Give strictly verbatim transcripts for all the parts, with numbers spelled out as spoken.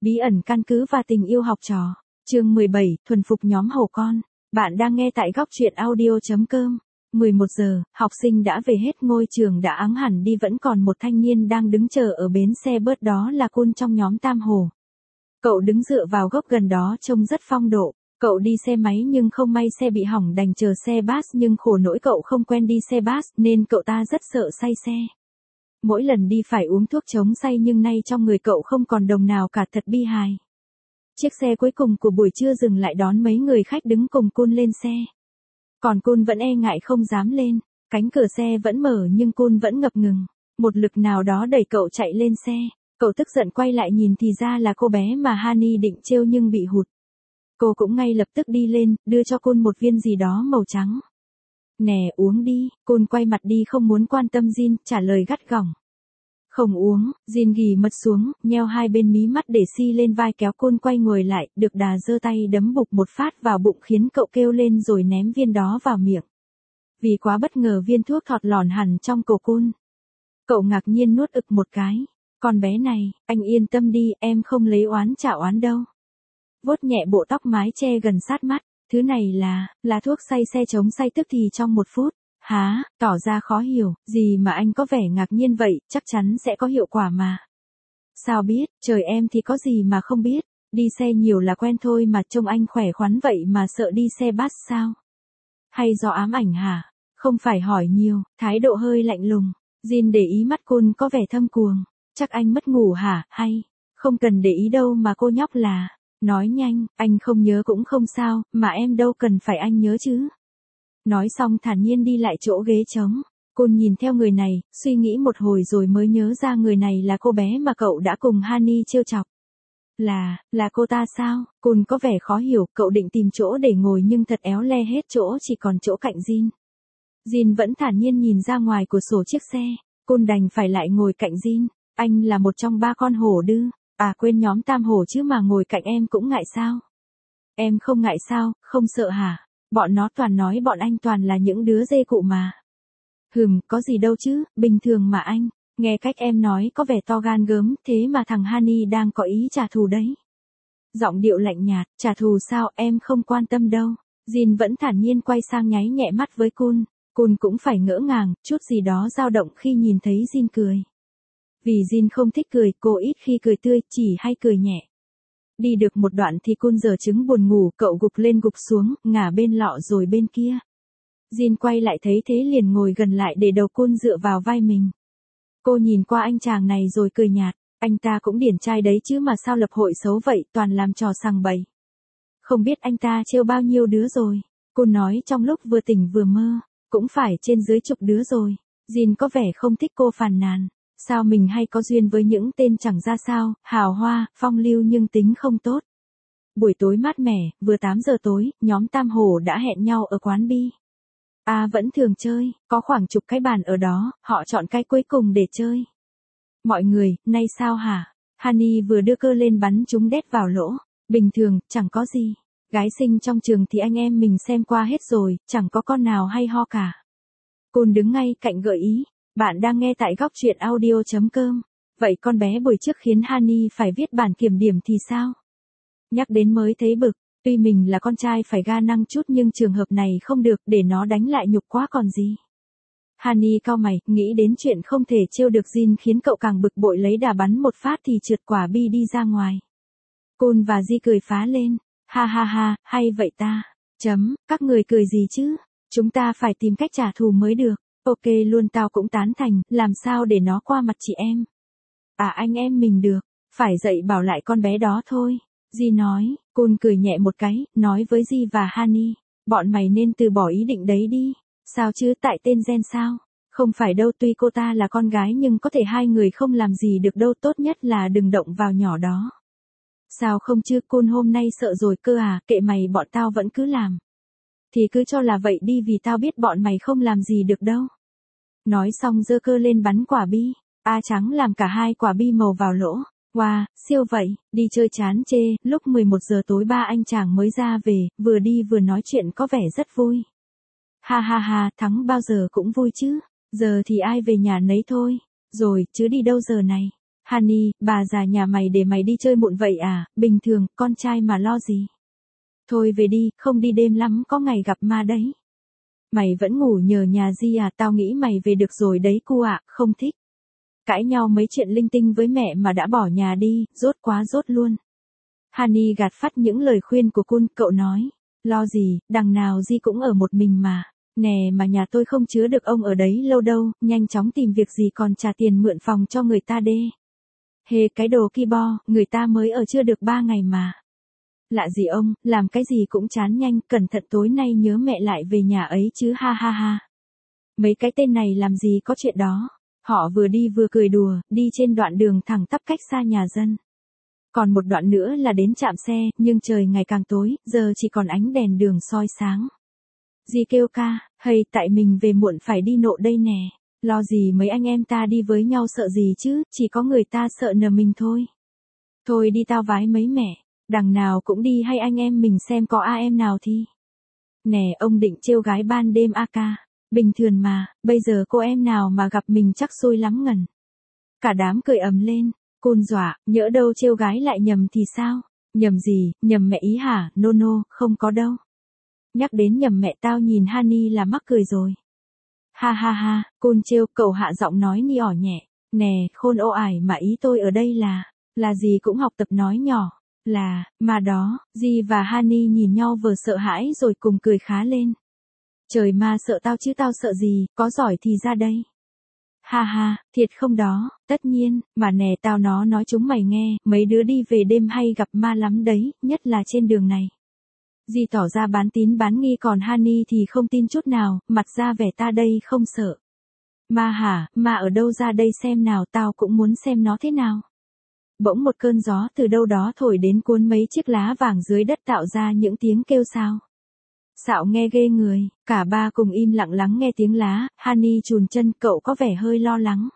Bí ẩn căn cứ và tình yêu học trò. Chương mười bảy, thuần phục nhóm hổ con. Bạn đang nghe tại góc truyện audio chấm com. mười một giờ, học sinh đã về hết, ngôi trường đã ắng hẳn đi, vẫn còn một thanh niên đang đứng chờ ở bến xe bớt, đó là Kun trong nhóm Tam Hổ. Cậu đứng dựa vào gốc gần đó trông rất phong độ. Cậu đi xe máy nhưng không may xe bị hỏng, đành chờ xe bus, nhưng khổ nỗi cậu không quen đi xe bus nên cậu ta rất sợ say xe. Mỗi lần đi phải uống thuốc chống say, nhưng nay trong người cậu không còn đồng nào cả, thật bi hài. Chiếc xe cuối cùng của buổi trưa dừng lại đón mấy người khách đứng cùng Kun lên xe. Còn Kun vẫn e ngại không dám lên, cánh cửa xe vẫn mở nhưng Kun vẫn ngập ngừng. Một lực nào đó đẩy cậu chạy lên xe. Cậu tức giận quay lại nhìn thì ra là cô bé mà Hani định trêu nhưng bị hụt. Cô cũng ngay lập tức đi lên, đưa cho Kun một viên gì đó màu trắng. Nè, uống đi. Kun quay mặt đi không muốn quan tâm Jin, trả lời gắt gỏng. Không uống. Jin ghì mật xuống, nheo hai bên mí mắt để si lên vai, kéo Kun quay người lại, được đà giơ tay đấm bục một phát vào bụng khiến cậu kêu lên rồi ném viên đó vào miệng. Vì quá bất ngờ, viên thuốc thọt lòn hẳn trong cổ Kun. Cậu ngạc nhiên nuốt ực một cái. Con bé này, anh yên tâm đi, em không lấy oán trả oán đâu. Vuốt nhẹ bộ tóc mái che gần sát mắt. Thứ này là, là thuốc say xe chống say tức thì trong một phút. Hả, tỏ ra khó hiểu, gì mà anh có vẻ ngạc nhiên vậy, chắc chắn sẽ có hiệu quả mà. Sao biết, trời em thì có gì mà không biết, đi xe nhiều là quen thôi mà, trông anh khỏe khoắn vậy mà sợ đi xe bus sao? Hay do ám ảnh hả? Không phải hỏi nhiều, thái độ hơi lạnh lùng. Jin để ý mắt Kun có vẻ thâm cuồng. Chắc anh mất ngủ hả, hay? Không cần để ý đâu mà cô nhóc là. Nói nhanh, anh không nhớ cũng không sao, mà em đâu cần phải anh nhớ chứ. Nói xong thản nhiên đi lại chỗ ghế trống. Kun nhìn theo người này, suy nghĩ một hồi rồi mới nhớ ra người này là cô bé mà cậu đã cùng Hani trêu chọc. Là, là cô ta sao? Kun có vẻ khó hiểu, cậu định tìm chỗ để ngồi nhưng thật éo le, hết chỗ chỉ còn chỗ cạnh Jin. Jin vẫn thản nhiên nhìn ra ngoài cửa sổ chiếc xe. Kun đành phải lại ngồi cạnh Jin. Anh là một trong ba con hổ đư. À quên, nhóm Tam Hổ chứ, mà ngồi cạnh em cũng ngại sao? Em không ngại sao, không sợ hả? Bọn nó toàn nói bọn anh toàn là những đứa dê cụ mà. Hừm, có gì đâu chứ, bình thường mà anh. Nghe cách em nói có vẻ to gan gớm, thế mà thằng Hani đang có ý trả thù đấy. Giọng điệu lạnh nhạt, trả thù sao, em không quan tâm đâu. Jin vẫn thản nhiên quay sang nháy nhẹ mắt với Kun. Kun cũng phải ngỡ ngàng, chút gì đó dao động khi nhìn thấy Jin cười. Vì Jin không thích cười, cô ít khi cười tươi, chỉ hay cười nhẹ. Đi được một đoạn thì Kun giờ chứng buồn ngủ, cậu gục lên gục xuống, ngả bên lọ rồi bên kia. Jin quay lại thấy thế liền ngồi gần lại để đầu Kun dựa vào vai mình. Cô nhìn qua anh chàng này rồi cười nhạt, anh ta cũng điển trai đấy chứ mà sao lập hội xấu vậy, toàn làm trò sằng bậy. Không biết anh ta trêu bao nhiêu đứa rồi. Kun nói trong lúc vừa tỉnh vừa mơ, cũng phải trên dưới chục đứa rồi. Jin có vẻ không thích cô phàn nàn. Sao mình hay có duyên với những tên chẳng ra sao, hào hoa, phong lưu nhưng tính không tốt. Buổi tối mát mẻ, vừa tám giờ tối, nhóm Tam Hổ đã hẹn nhau ở quán bi. À vẫn thường chơi, có khoảng chục cái bàn ở đó, họ chọn cái cuối cùng để chơi. Mọi người, nay sao hả? Hani vừa đưa cơ lên bắn chúng đét vào lỗ. Bình thường, chẳng có gì. Gái xinh trong trường thì anh em mình xem qua hết rồi, chẳng có con nào hay ho cả. Kun đứng ngay cạnh gợi ý. Bạn đang nghe tại góc truyện audio chấm com. Vậy con bé buổi trước khiến Hani phải viết bản kiểm điểm thì sao? Nhắc đến mới thấy bực, tuy mình là con trai phải ga năng chút nhưng trường hợp này không được, để nó đánh lại nhục quá còn gì. Hani cau mày, nghĩ đến chuyện không thể trêu được Jin khiến cậu càng bực bội, lấy đà bắn một phát thì trượt quả bi đi ra ngoài. Kun và Ji cười phá lên, ha ha ha, hay vậy ta. Chấm, các người cười gì chứ? Chúng ta phải tìm cách trả thù mới được. Ok luôn, tao cũng tán thành, làm sao để nó qua mặt chị em. À anh em mình được, phải dạy bảo lại con bé đó thôi. Ji nói. Kun cười nhẹ một cái, nói với Ji và Hani, bọn mày nên từ bỏ ý định đấy đi. Sao chứ, tại tên gen sao? Không phải đâu, tuy cô ta là con gái nhưng có thể hai người không làm gì được đâu, tốt nhất là đừng động vào nhỏ đó. Sao không chứ, Kun hôm nay sợ rồi cơ à, kệ mày, bọn tao vẫn cứ làm. Thì cứ cho là vậy đi, vì tao biết bọn mày không làm gì được đâu. Nói xong giơ cơ lên bắn quả bi. A trắng làm cả hai quả bi màu vào lỗ. Wow, siêu vậy, đi chơi chán chê. Lúc mười một giờ tối ba anh chàng mới ra về, vừa đi vừa nói chuyện có vẻ rất vui. Ha ha ha, thắng bao giờ cũng vui chứ. Giờ thì ai về nhà nấy thôi. Rồi, chứ đi đâu giờ này. Honey, bà già nhà mày để mày đi chơi muộn vậy à, bình thường, con trai mà lo gì. Thôi về đi, không đi đêm lắm có ngày gặp ma đấy. Mày vẫn ngủ nhờ nhà Di à, tao nghĩ mày về được rồi đấy cu ạ, không thích. Cãi nhau mấy chuyện linh tinh với mẹ mà đã bỏ nhà đi, rốt quá rốt luôn. Honey gạt phắt những lời khuyên của Kun, cậu nói. Lo gì, đằng nào Di cũng ở một mình mà. Nè mà nhà tôi không chứa được ông ở đấy lâu đâu, nhanh chóng tìm việc gì còn trả tiền mượn phòng cho người ta đê. Hê cái đồ ki bo, người ta mới ở chưa được ba ngày mà. Lạ gì ông, làm cái gì cũng chán nhanh, cẩn thận tối nay nhớ mẹ lại về nhà ấy chứ ha ha ha. Mấy cái tên này làm gì có chuyện đó. Họ vừa đi vừa cười đùa, đi trên đoạn đường thẳng tắp cách xa nhà dân. Còn một đoạn nữa là đến trạm xe, nhưng trời ngày càng tối, giờ chỉ còn ánh đèn đường soi sáng. Di kêu ca, hay tại mình về muộn phải đi nộ đây nè. Lo gì mấy anh em ta đi với nhau sợ gì chứ, chỉ có người ta sợ nờ mình thôi. Thôi đi tao vái mấy mẹ, đằng nào cũng đi hay anh em mình xem có a em nào thì. Nè ông định trêu gái ban đêm a ca, bình thường mà, bây giờ cô em nào mà gặp mình chắc xui lắm ngần. Cả đám cười ầm lên, Côn dọa, nhỡ đâu trêu gái lại nhầm thì sao? Nhầm gì, nhầm mẹ ý hả, nô no, nô, no, không có đâu. Nhắc đến nhầm mẹ tao nhìn Honey là mắc cười rồi. Ha ha ha, Côn trêu, cậu hạ giọng nói ni ỏ nhẹ, nè, khôn ô ải mà ý tôi ở đây là, là gì cũng học tập nói nhỏ, là, mà đó, Di và Honey nhìn nhau vừa sợ hãi rồi cùng cười khá lên. Trời ma sợ tao chứ tao sợ gì, có giỏi thì ra đây. Ha ha, thiệt không đó, tất nhiên, mà nè tao nó nói chúng mày nghe, mấy đứa đi về đêm hay gặp ma lắm đấy, nhất là trên đường này. Di tỏ ra bán tín bán nghi còn Honey thì không tin chút nào, mặt ra vẻ ta đây không sợ. Ma hả, ma ở đâu ra đây xem nào, tao cũng muốn xem nó thế nào. Bỗng một cơn gió từ đâu đó thổi đến cuốn mấy chiếc lá vàng dưới đất tạo ra những tiếng kêu xao. Xạo nghe ghê người, cả ba cùng im lặng lắng nghe tiếng lá, Honey chùn chân, cậu có vẻ hơi lo lắng.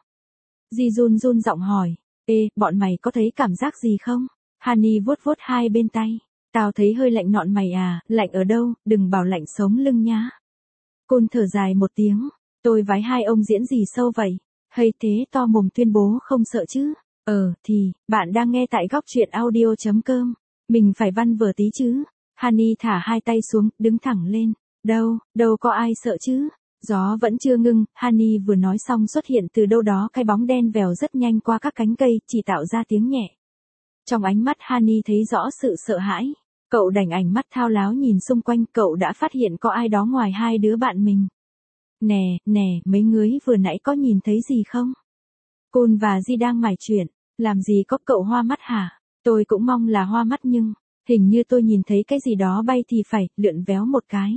Di run run giọng hỏi, ê, bọn mày có thấy cảm giác gì không? Honey vuốt vuốt hai bên tay, tao thấy hơi lạnh nọn mày à, lạnh ở đâu, đừng bảo lạnh sống lưng nhá. Côn thở dài một tiếng, tôi vái hai ông diễn gì sâu vậy, hay thế to mồm tuyên bố không sợ chứ? Ờ, thì, bạn đang nghe tại góc truyện audio chấm com, mình phải văn vở tí chứ. Honey thả hai tay xuống, đứng thẳng lên. Đâu, đâu có ai sợ chứ. Gió vẫn chưa ngưng, Honey vừa nói xong xuất hiện từ đâu đó cái bóng đen vèo rất nhanh qua các cánh cây, chỉ tạo ra tiếng nhẹ. Trong ánh mắt Honey thấy rõ sự sợ hãi. Cậu đành ánh mắt thao láo nhìn xung quanh, cậu đã phát hiện có ai đó ngoài hai đứa bạn mình. Nè, nè, mấy người vừa nãy có nhìn thấy gì không? Côn và Di đang mải chuyện, làm gì có, cậu hoa mắt hả? Tôi cũng mong là hoa mắt nhưng... hình như tôi nhìn thấy cái gì đó bay thì phải, lượn véo một cái.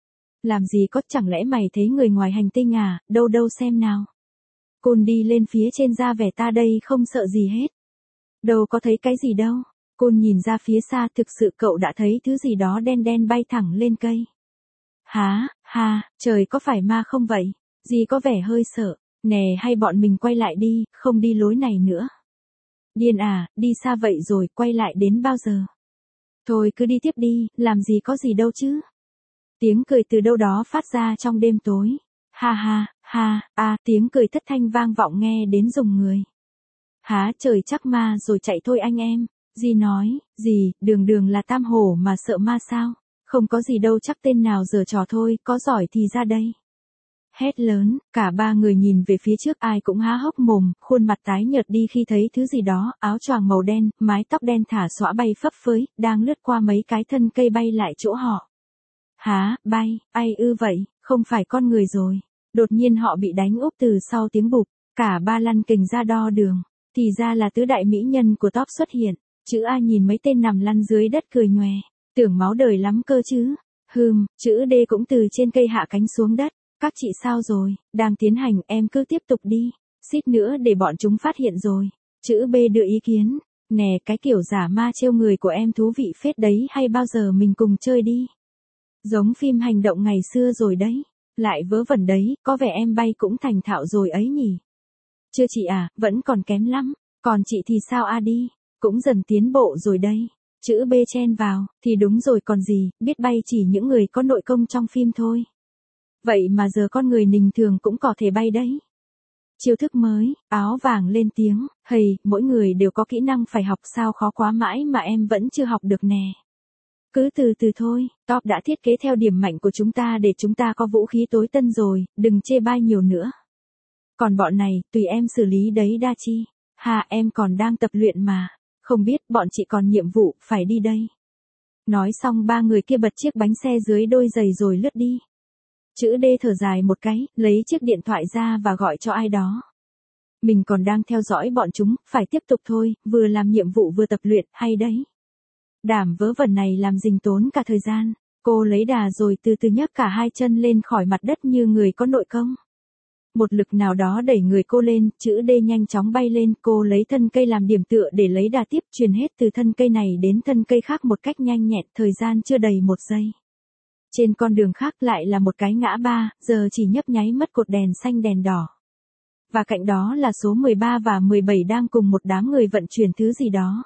Làm gì có, chẳng lẽ mày thấy người ngoài hành tinh à, đâu đâu xem nào. Côn đi lên phía trên ra vẻ ta đây không sợ gì hết. Đâu có thấy cái gì đâu. Côn nhìn ra phía xa, thực sự cậu đã thấy thứ gì đó đen đen bay thẳng lên cây. Há, ha, trời có phải ma không vậy? Gì có vẻ hơi sợ, nè hay bọn mình quay lại đi, không đi lối này nữa. Điên à, đi xa vậy rồi, quay lại đến bao giờ? Thôi cứ đi tiếp đi, làm gì có gì đâu chứ. Tiếng cười từ đâu đó phát ra trong đêm tối. Ha ha, ha, à, tiếng cười thất thanh vang vọng nghe đến rùng người. Há trời chắc ma rồi chạy thôi anh em. Di nói, gì, đường đường là tam hổ mà sợ ma sao? Không có gì đâu, chắc tên nào giở trò thôi, có giỏi thì ra đây. Hét lớn, cả ba người nhìn về phía trước, ai cũng há hốc mồm, khuôn mặt tái nhợt đi khi thấy thứ gì đó, áo choàng màu đen, mái tóc đen thả xõa bay phấp phới, đang lướt qua mấy cái thân cây bay lại chỗ họ. Há, bay, ai ư vậy, không phải con người rồi. Đột nhiên họ bị đánh úp từ sau tiếng bụp, cả ba lăn kình ra đo đường, thì ra là tứ đại mỹ nhân của top xuất hiện. Chữ A nhìn mấy tên nằm lăn dưới đất cười nhòe, tưởng máu đời lắm cơ chứ. Hừm, chữ D cũng từ trên cây hạ cánh xuống đất. Các chị sao rồi, đang tiến hành, em cứ tiếp tục đi, xít nữa để bọn chúng phát hiện rồi. Chữ B đưa ý kiến, nè cái kiểu giả ma trêu người của em thú vị phết đấy, hay bao giờ mình cùng chơi đi. Giống phim hành động ngày xưa rồi đấy, lại vớ vẩn đấy, có vẻ em bay cũng thành thạo rồi ấy nhỉ. Chưa chị à, vẫn còn kém lắm, còn chị thì sao a đi, cũng dần tiến bộ rồi đây. Chữ B chen vào, thì đúng rồi còn gì, biết bay chỉ những người có nội công trong phim thôi. Vậy mà giờ con người bình thường cũng có thể bay đấy. Chiêu thức mới, áo vàng lên tiếng, hầy, mỗi người đều có kỹ năng phải học sao khó quá mãi mà em vẫn chưa học được nè. Cứ từ từ thôi, top đã thiết kế theo điểm mạnh của chúng ta để chúng ta có vũ khí tối tân rồi, đừng chê bai nhiều nữa. Còn bọn này, tùy em xử lý đấy đa chi. Hà em còn đang tập luyện mà, không biết bọn chị còn nhiệm vụ, phải đi đây. Nói xong ba người kia bật chiếc bánh xe dưới đôi giày rồi lướt đi. Chữ D thở dài một cái, lấy chiếc điện thoại ra và gọi cho ai đó. Mình còn đang theo dõi bọn chúng, phải tiếp tục thôi, vừa làm nhiệm vụ vừa tập luyện, hay đấy. Đảm vớ vẩn này làm dình tốn cả thời gian, cô lấy đà rồi từ từ nhấc cả hai chân lên khỏi mặt đất như người có nội công. Một lực nào đó đẩy người cô lên, chữ D nhanh chóng bay lên, cô lấy thân cây làm điểm tựa để lấy đà tiếp, truyền hết từ thân cây này đến thân cây khác một cách nhanh nhẹn, thời gian chưa đầy một giây. Trên con đường khác lại là một cái ngã ba, giờ chỉ nhấp nháy mất cột đèn xanh đèn đỏ. Và cạnh đó là số mười ba và mười bảy đang cùng một đám người vận chuyển thứ gì đó.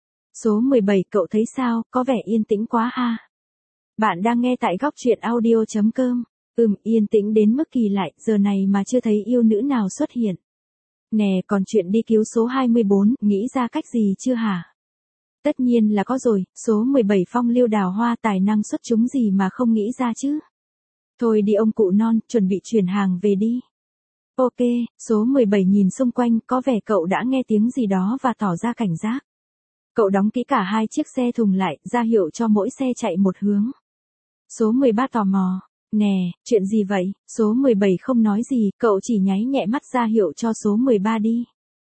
Số mười bảy cậu thấy sao, có vẻ yên tĩnh quá ha. Bạn đang nghe tại góc truyện audio chấm com. Ừm, yên tĩnh đến mức kỳ lạ, giờ này mà chưa thấy yêu nữ nào xuất hiện. Nè, còn chuyện đi cứu số hai mươi bốn, nghĩ ra cách gì chưa hả? Tất nhiên là có rồi, số mười bảy phong lưu đào hoa tài năng xuất chúng gì mà không nghĩ ra chứ. Thôi đi ông cụ non, chuẩn bị chuyển hàng về đi. Ok, số mười bảy nhìn xung quanh, có vẻ cậu đã nghe tiếng gì đó và tỏ ra cảnh giác. Cậu đóng kỹ cả hai chiếc xe thùng lại, ra hiệu cho mỗi xe chạy một hướng. Số mười ba tò mò. Nè, chuyện gì vậy? Số mười bảy không nói gì, cậu chỉ nháy nhẹ mắt ra hiệu cho số mười ba đi.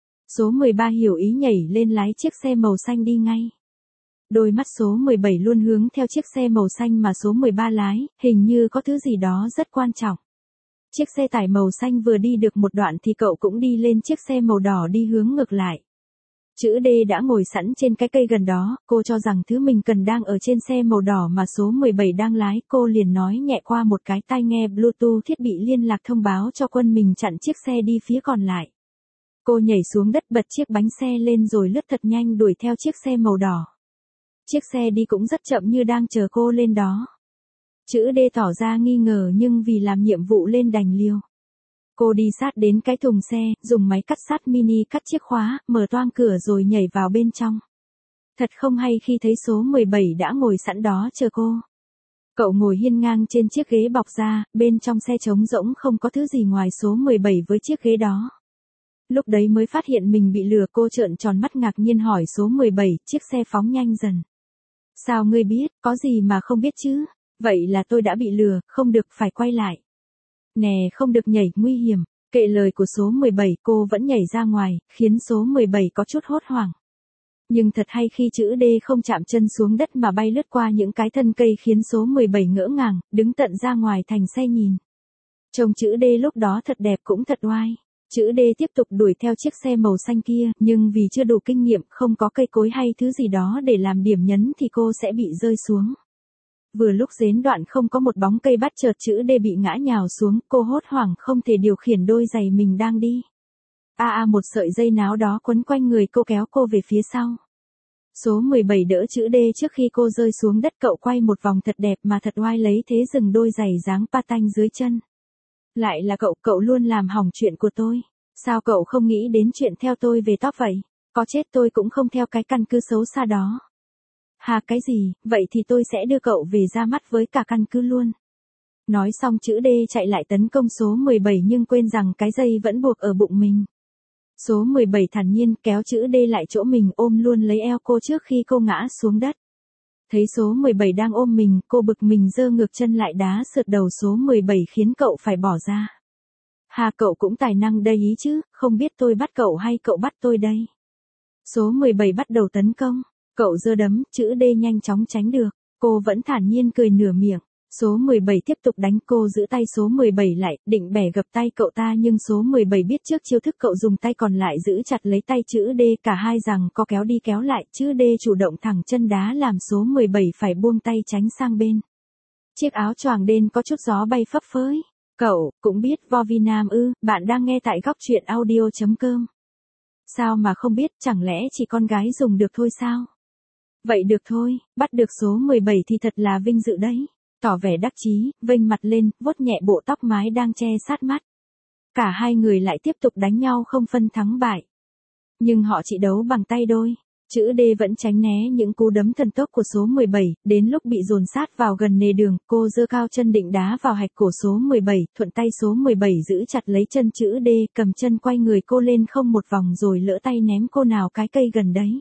Số mười ba hiểu ý nhảy lên lái chiếc xe màu xanh đi ngay. Đôi mắt số mười bảy luôn hướng theo chiếc xe màu xanh mà số mười ba lái, hình như có thứ gì đó rất quan trọng. Chiếc xe tải màu xanh vừa đi được một đoạn thì cậu cũng đi lên chiếc xe màu đỏ đi hướng ngược lại. Chữ D đã ngồi sẵn trên cái cây gần đó, cô cho rằng thứ mình cần đang ở trên xe màu đỏ mà số mười bảy đang lái, cô liền nói nhẹ qua một cái tai nghe Bluetooth thiết bị liên lạc thông báo cho quân mình chặn chiếc xe đi phía còn lại. Cô nhảy xuống đất bật chiếc bánh xe lên rồi lướt thật nhanh đuổi theo chiếc xe màu đỏ. Chiếc xe đi cũng rất chậm như đang chờ cô lên đó. Chữ D tỏ ra nghi ngờ nhưng vì làm nhiệm vụ lên đành liều. Cô đi sát đến cái thùng xe, dùng máy cắt sắt mini cắt chiếc khóa, mở toang cửa rồi nhảy vào bên trong. Thật không hay khi thấy số mười bảy đã ngồi sẵn đó chờ cô. Cậu ngồi hiên ngang trên chiếc ghế bọc da, bên trong xe trống rỗng không có thứ gì ngoài số mười bảy với chiếc ghế đó. Lúc đấy mới phát hiện mình bị lừa, cô trợn tròn mắt ngạc nhiên hỏi số mười bảy, chiếc xe phóng nhanh dần. Sao ngươi biết, có gì mà không biết chứ? Vậy là tôi đã bị lừa, không được, phải quay lại. Nè, không được nhảy, nguy hiểm. Kệ lời của số mười bảy, cô vẫn nhảy ra ngoài, khiến số mười bảy có chút hốt hoảng. Nhưng thật hay khi chữ D không chạm chân xuống đất mà bay lướt qua những cái thân cây khiến số mười bảy ngỡ ngàng, đứng tận ra ngoài thành xe nhìn. Trông chữ D lúc đó thật đẹp cũng thật oai. Chữ D tiếp tục đuổi theo chiếc xe màu xanh kia, nhưng vì chưa đủ kinh nghiệm, không có cây cối hay thứ gì đó để làm điểm nhấn thì cô sẽ bị rơi xuống. Vừa lúc đến đoạn không có một bóng cây bắt chợt chữ D bị ngã nhào xuống, cô hốt hoảng không thể điều khiển đôi giày mình đang đi. A a một sợi dây náo đó quấn quanh người cô kéo cô về phía sau. Số mười bảy đỡ chữ D trước khi cô rơi xuống đất, cậu quay một vòng thật đẹp mà thật oai lấy thế dừng đôi giày dáng patin dưới chân. Lại là cậu, cậu luôn làm hỏng chuyện của tôi. Sao cậu không nghĩ đến chuyện theo tôi về top vậy? Có chết tôi cũng không theo cái căn cứ xấu xa đó. Hà cái gì, vậy thì tôi sẽ đưa cậu về ra mắt với cả căn cứ luôn. Nói xong chữ D chạy lại tấn công số mười bảy nhưng quên rằng cái dây vẫn buộc ở bụng mình. Số mười bảy thản nhiên kéo chữ D lại chỗ mình, ôm luôn lấy eo cô trước khi cô ngã xuống đất. Thấy số mười bảy đang ôm mình, cô bực mình giơ ngược chân lại đá sượt đầu số mười bảy khiến cậu phải bỏ ra. Hà cậu cũng tài năng đây ý chứ, không biết tôi bắt cậu hay cậu bắt tôi đây. Số mười bảy bắt đầu tấn công, cậu giơ đấm, chữ D nhanh chóng tránh được, cô vẫn thản nhiên cười nửa miệng. Số mười bảy tiếp tục đánh, cô giữ tay số mười bảy lại, định bẻ gập tay cậu ta nhưng số mười bảy biết trước chiêu thức, cậu dùng tay còn lại giữ chặt lấy tay chữ D, cả hai rằng có kéo đi kéo lại, chữ D chủ động thẳng chân đá làm số mười bảy phải buông tay tránh sang bên. Chiếc áo choàng đen có chút gió bay phấp phới. Cậu, cũng biết vo vi nam ư, bạn đang nghe tại góc truyện audio chấm com. Sao mà không biết, chẳng lẽ chỉ con gái dùng được thôi sao? Vậy được thôi, bắt được số mười bảy thì thật là vinh dự đấy. Tỏ vẻ đắc chí, vênh mặt lên, vuốt nhẹ bộ tóc mái đang che sát mắt. Cả hai người lại tiếp tục đánh nhau không phân thắng bại. Nhưng họ chỉ đấu bằng tay đôi. Chữ D vẫn tránh né những cú đấm thần tốc của số mười bảy, đến lúc bị dồn sát vào gần nề đường, cô giơ cao chân định đá vào hạch cổ số mười bảy, thuận tay số mười bảy giữ chặt lấy chân chữ D, cầm chân quay người cô lên không một vòng rồi lỡ tay ném cô nào cái cây gần đấy.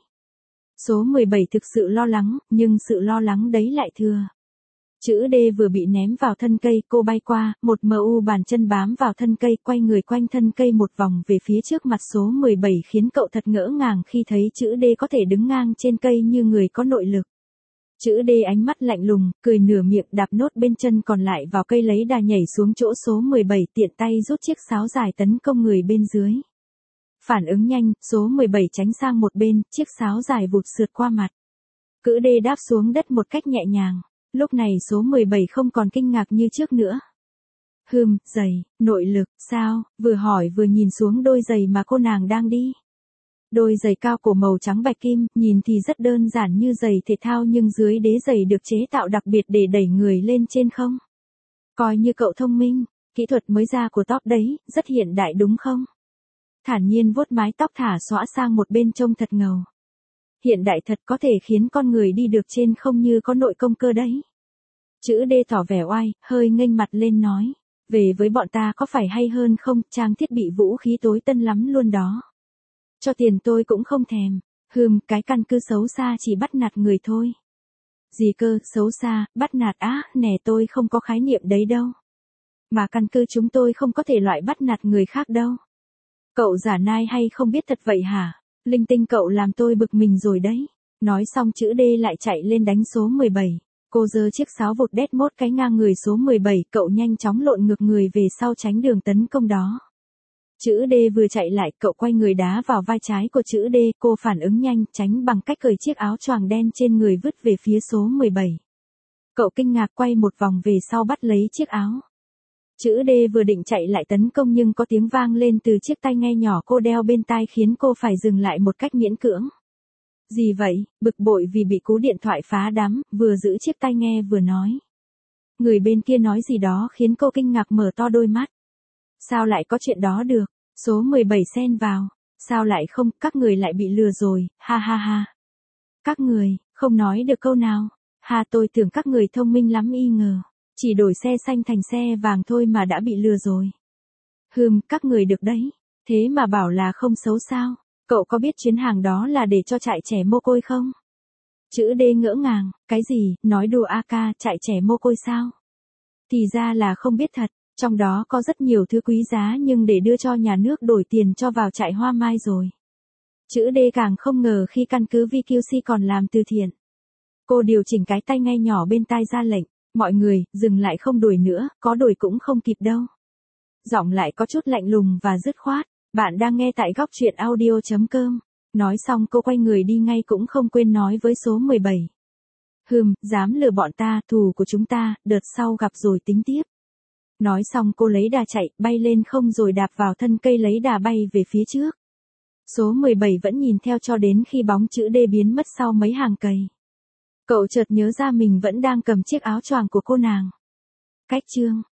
Số mười bảy thực sự lo lắng, nhưng sự lo lắng đấy lại thừa. Chữ D vừa bị ném vào thân cây, cô bay qua, một mu bàn chân bám vào thân cây, quay người quanh thân cây một vòng về phía trước mặt số mười bảy khiến cậu thật ngỡ ngàng khi thấy chữ D có thể đứng ngang trên cây như người có nội lực. Chữ D ánh mắt lạnh lùng, cười nửa miệng đạp nốt bên chân còn lại vào cây lấy đà nhảy xuống chỗ số mười bảy tiện tay rút chiếc sáo dài tấn công người bên dưới. Phản ứng nhanh, số mười bảy tránh sang một bên, chiếc sáo dài vụt sượt qua mặt. Chữ D đáp xuống đất một cách nhẹ nhàng. Lúc này số mười bảy không còn kinh ngạc như trước nữa. Hừm, giày, nội lực, sao, vừa hỏi vừa nhìn xuống đôi giày mà cô nàng đang đi. Đôi giày cao cổ màu trắng bạch kim, nhìn thì rất đơn giản như giày thể thao nhưng dưới đế giày được chế tạo đặc biệt để đẩy người lên trên không? Coi như cậu thông minh, kỹ thuật mới ra của top đấy, rất hiện đại đúng không? Thản nhiên vuốt mái tóc thả xõa sang một bên trông thật ngầu. Hiện đại thật có thể khiến con người đi được trên không như có nội công cơ đấy. Chữ D tỏ vẻ oai, hơi nghênh mặt lên nói. Về với bọn ta có phải hay hơn không, trang thiết bị vũ khí tối tân lắm luôn đó. Cho tiền tôi cũng không thèm. Hừm, cái căn cứ xấu xa chỉ bắt nạt người thôi. Gì cơ, xấu xa, bắt nạt á, nè tôi không có khái niệm đấy đâu. Mà căn cứ chúng tôi không có thể loại bắt nạt người khác đâu. Cậu giả nai hay không biết thật vậy hả? Linh tinh cậu làm tôi bực mình rồi đấy. Nói xong chữ D lại chạy lên đánh số mười bảy. Cô giơ chiếc sáo vụt đét mốt cái ngang người số mười bảy, cậu nhanh chóng lộn ngược người về sau tránh đường tấn công đó. Chữ D vừa chạy lại, cậu quay người đá vào vai trái của chữ D, cô phản ứng nhanh, tránh bằng cách cởi chiếc áo choàng đen trên người vứt về phía số mười bảy. Cậu kinh ngạc quay một vòng về sau bắt lấy chiếc áo. Chữ D vừa định chạy lại tấn công nhưng có tiếng vang lên từ chiếc tai nghe nhỏ cô đeo bên tai khiến cô phải dừng lại một cách miễn cưỡng. Gì vậy, bực bội vì bị cú điện thoại phá đám, vừa giữ chiếc tai nghe vừa nói. Người bên kia nói gì đó khiến cô kinh ngạc mở to đôi mắt. Sao lại có chuyện đó được? Số mười bảy xen vào. Sao lại không, các người lại bị lừa rồi, ha ha ha. Các người, không nói được câu nào. Ha, tôi tưởng các người thông minh lắm y ngờ. Chỉ đổi xe xanh thành xe vàng thôi mà đã bị lừa rồi. Hừm, các người được đấy. Thế mà bảo là không xấu sao? Cậu có biết chuyến hàng đó là để cho trại trẻ mồ côi không? Chữ D ngỡ ngàng, cái gì, nói đùa a ca, trại trẻ mồ côi sao? Thì ra là không biết thật, trong đó có rất nhiều thứ quý giá nhưng để đưa cho nhà nước đổi tiền cho vào trại hoa mai rồi. Chữ D càng không ngờ khi căn cứ vê quy xê còn làm từ thiện. Cô điều chỉnh cái tai nghe nhỏ bên tai ra lệnh, mọi người, dừng lại không đuổi nữa, có đuổi cũng không kịp đâu. Giọng lại có chút lạnh lùng và dứt khoát. Bạn đang nghe tại góc truyện audio chấm com. Nói xong cô quay người đi ngay cũng không quên nói với số mười bảy. Hừm, dám lừa bọn ta, thù của chúng ta, đợt sau gặp rồi tính tiếp. Nói xong cô lấy đà chạy, bay lên không rồi đạp vào thân cây lấy đà bay về phía trước. Số mười bảy vẫn nhìn theo cho đến khi bóng chữ D biến mất sau mấy hàng cây. Cậu chợt nhớ ra mình vẫn đang cầm chiếc áo choàng của cô nàng. Cách chương.